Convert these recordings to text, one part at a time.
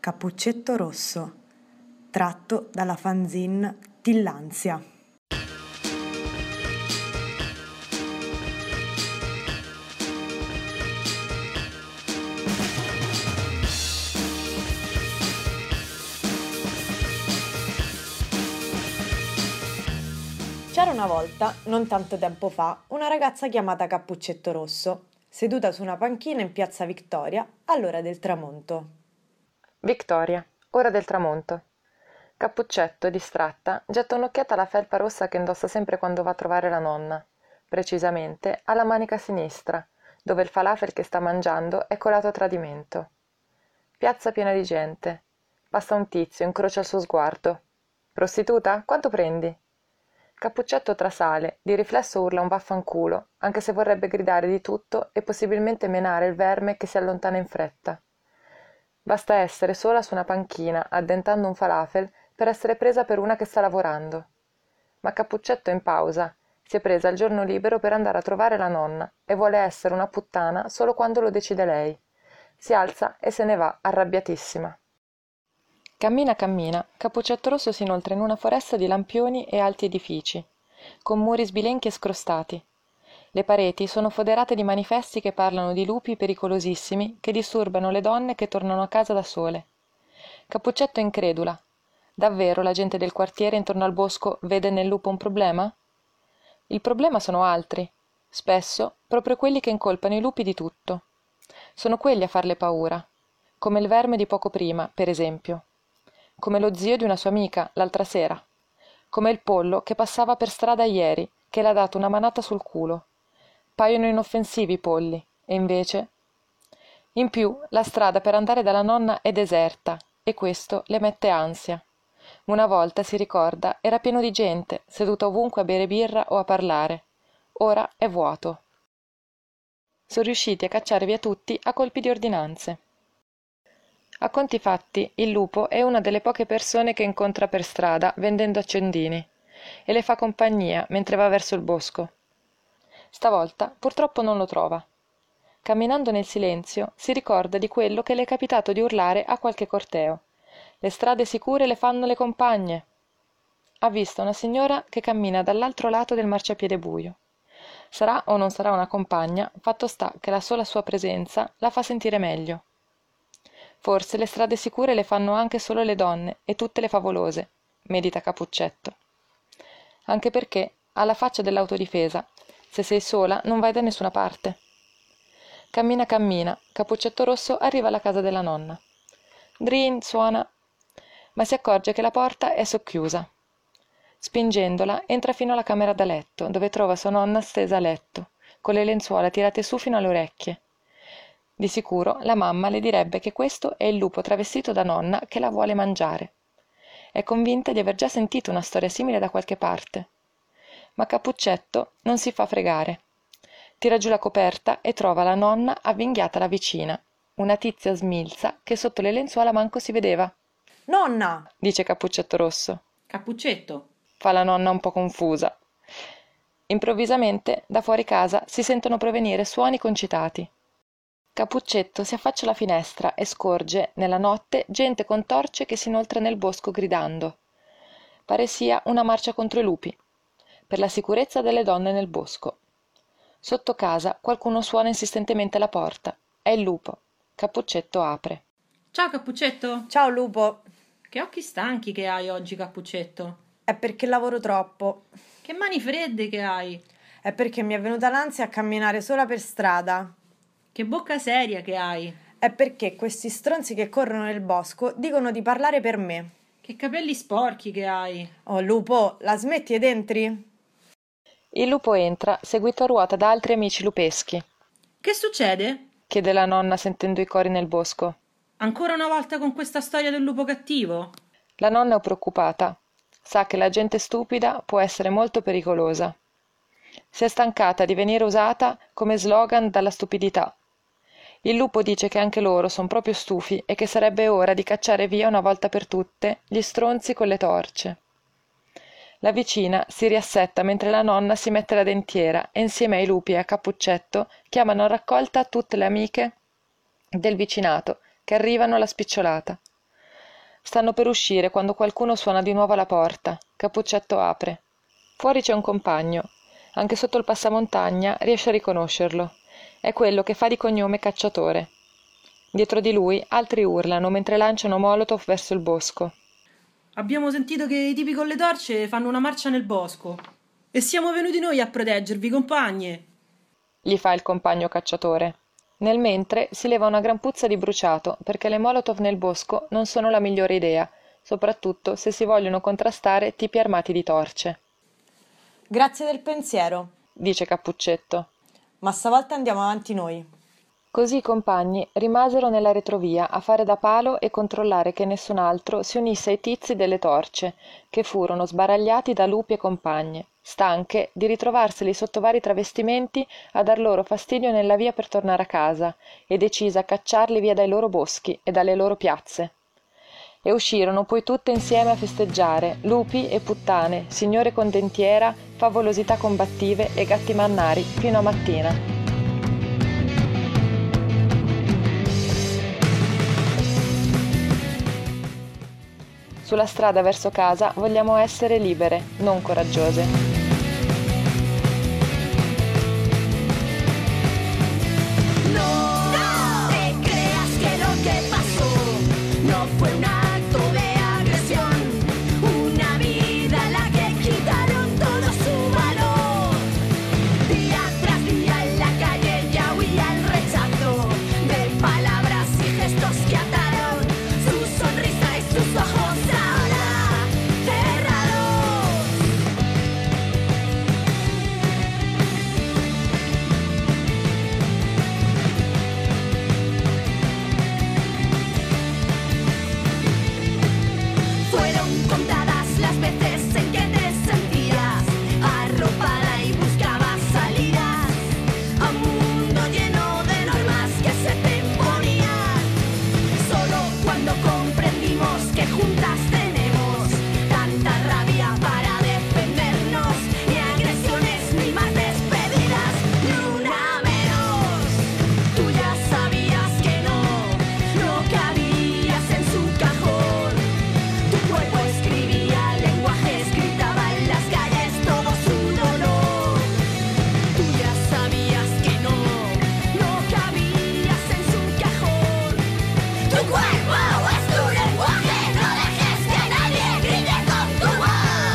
Cappuccetto rosso, tratto dalla fanzine Tillandsia. C'era una volta, non tanto tempo fa, una ragazza chiamata Cappuccetto Rosso, seduta su una panchina in piazza Vittoria all'ora del tramonto. Vittoria, ora del tramonto. Cappuccetto, distratta, getta un'occhiata alla felpa rossa che indossa sempre quando va a trovare la nonna, precisamente alla manica sinistra, dove il falafel che sta mangiando è colato a tradimento. Piazza piena di gente. Passa un tizio, incrocia il suo sguardo. «Prostituta? Quanto prendi?» Cappuccetto trasale, di riflesso urla un vaffanculo, anche se vorrebbe gridare di tutto e possibilmente menare il verme che si allontana in fretta. Basta essere sola su una panchina, addentando un falafel, per essere presa per una che sta lavorando. Ma Cappuccetto è in pausa, si è presa il giorno libero per andare a trovare la nonna e vuole essere una puttana solo quando lo decide lei. Si alza e se ne va, arrabbiatissima. Cammina, Cappuccetto Rosso si inoltra in una foresta di lampioni e alti edifici, con muri sbilenchi e scrostati. Le pareti sono foderate di manifesti che parlano di lupi pericolosissimi che disturbano le donne che tornano a casa da sole. Cappuccetto è incredula. Davvero la gente del quartiere intorno al bosco vede nel lupo un problema? Il problema sono altri, spesso proprio quelli che incolpano i lupi di tutto. Sono quelli a farle paura, come il verme di poco prima, per esempio, come lo zio di una sua amica l'altra sera, come il pollo che passava per strada ieri, che le ha dato una manata sul culo. Paiono inoffensivi i polli, e invece... In più, la strada per andare dalla nonna è deserta, e questo le mette ansia. Una volta, si ricorda, era pieno di gente, seduta ovunque a bere birra o a parlare. Ora è vuoto. Sono riusciti a cacciare via tutti a colpi di ordinanze. A conti fatti, il lupo è una delle poche persone che incontra per strada vendendo accendini, e le fa compagnia mentre va verso il bosco. Stavolta purtroppo non lo trova. Camminando nel silenzio si ricorda di quello che le è capitato di urlare a qualche corteo. Le strade sicure le fanno le compagne. Ha visto una signora che cammina dall'altro lato del marciapiede buio. Sarà o non sarà una compagna, fatto sta che la sola sua presenza la fa sentire meglio. Forse le strade sicure le fanno anche solo le donne e tutte le favolose, medita Cappuccetto. Anche perché, alla faccia dell'autodifesa, se sei sola non vai da nessuna parte. Cammina, Cappuccetto Rosso arriva alla casa della nonna. Drin, suona, ma si accorge che la porta è socchiusa. Spingendola, entra fino alla camera da letto, dove trova sua nonna stesa a letto, con le lenzuola tirate su fino alle orecchie. Di sicuro la mamma le direbbe che questo è il lupo travestito da nonna che la vuole mangiare. È convinta di aver già sentito una storia simile da qualche parte. Ma Cappuccetto non si fa fregare. Tira giù la coperta e trova la nonna avvinghiata alla vicina, una tizia smilza che sotto le lenzuola manco si vedeva. «Nonna!» dice Cappuccetto Rosso. «Cappuccetto!» fa la nonna un po' confusa. Improvvisamente, da fuori casa, si sentono provenire suoni concitati. Cappuccetto si affaccia alla finestra e scorge, nella notte, gente con torce che si inoltra nel bosco gridando. Pare sia una marcia contro i lupi, per la sicurezza delle donne nel bosco. Sotto casa qualcuno suona insistentemente alla porta. È il lupo. Cappuccetto apre. «Ciao, Cappuccetto!» «Ciao, lupo!» «Che occhi stanchi che hai oggi, Cappuccetto!» «È perché lavoro troppo!» «Che mani fredde che hai!» «È perché mi è venuta l'ansia a camminare sola per strada!» «Che bocca seria che hai!» «È perché questi stronzi che corrono nel bosco dicono di parlare per me!» «Che capelli sporchi che hai!» «Oh, lupo, la smetti ed entri?» Il lupo entra, seguito a ruota da altri amici lupeschi. «Che succede?» chiede la nonna sentendo i cori nel bosco. «Ancora una volta con questa storia del lupo cattivo?» La nonna è preoccupata. Sa che la gente stupida può essere molto pericolosa. Si è stancata di venire usata come slogan dalla stupidità. Il lupo dice che anche loro sono proprio stufi e che sarebbe ora di cacciare via una volta per tutte gli stronzi con le torce. La vicina si riassetta mentre la nonna si mette la dentiera e insieme ai lupi e a Cappuccetto chiamano a raccolta tutte le amiche del vicinato che arrivano alla spicciolata. Stanno per uscire quando qualcuno suona di nuovo alla porta. Cappuccetto apre. Fuori c'è un compagno. Anche sotto il passamontagna riesce a riconoscerlo. È quello che fa di cognome Cacciatore. Dietro di lui altri urlano mentre lanciano molotov verso il bosco. Abbiamo sentito che i tipi con le torce fanno una marcia nel bosco. E siamo venuti noi a proteggervi, compagne. Gli fa il compagno Cacciatore. Nel mentre si leva una gran puzza di bruciato, perché le molotov nel bosco non sono la migliore idea, soprattutto se si vogliono contrastare tipi armati di torce. Grazie del pensiero, Dice Cappuccetto. ma stavolta andiamo avanti noi. Così i compagni rimasero nella retrovia a fare da palo e controllare che nessun altro si unisse ai tizi delle torce, che furono sbaragliati da lupi e compagne, stanche di ritrovarseli sotto vari travestimenti a dar loro fastidio nella via per tornare a casa, e decise a cacciarli via dai loro boschi e dalle loro piazze. E uscirono poi tutte insieme a festeggiare, lupi e puttane, signore con dentiera, favolosità combattive e gatti mannari, fino a mattina. Sulla strada verso casa vogliamo essere libere, non coraggiose. No te creas que lo que pasó no fue un acto de agresión, una vida a la que quitaron todo su valor. Día tras día en la calle ya huía el rechazo de palabras y gestos que ataron su sonrisa y sus ojos ahora cerrados. Fueron contadas las veces en que te sentías arropada y buscabas salidas a un mundo lleno de normas que se te imponían. Solo cuando comprendimos que juntas tenemos tanta rabia para defendernos, ni agresiones ni más despedidas, ni una menos. Tú ya sabías que no cabías en su cajón. Tu cuerpo escribía lenguajes, gritaba en las calles todo su dolor. Tú ya sabías que no cabías en su cajón. Tu cuerpo es tu lenguaje, no dejes que nadie grite con tu voz.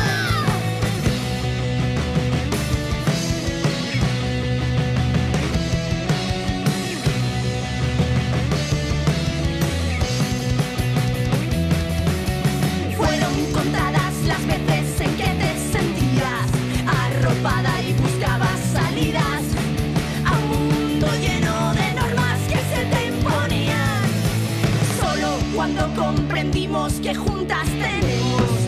Fueron contadas las veces en que te sentías arropada y buscabas salidas a un mundo lleno de normas que se te imponían. Solo cuando comprendimos que juntas tenemos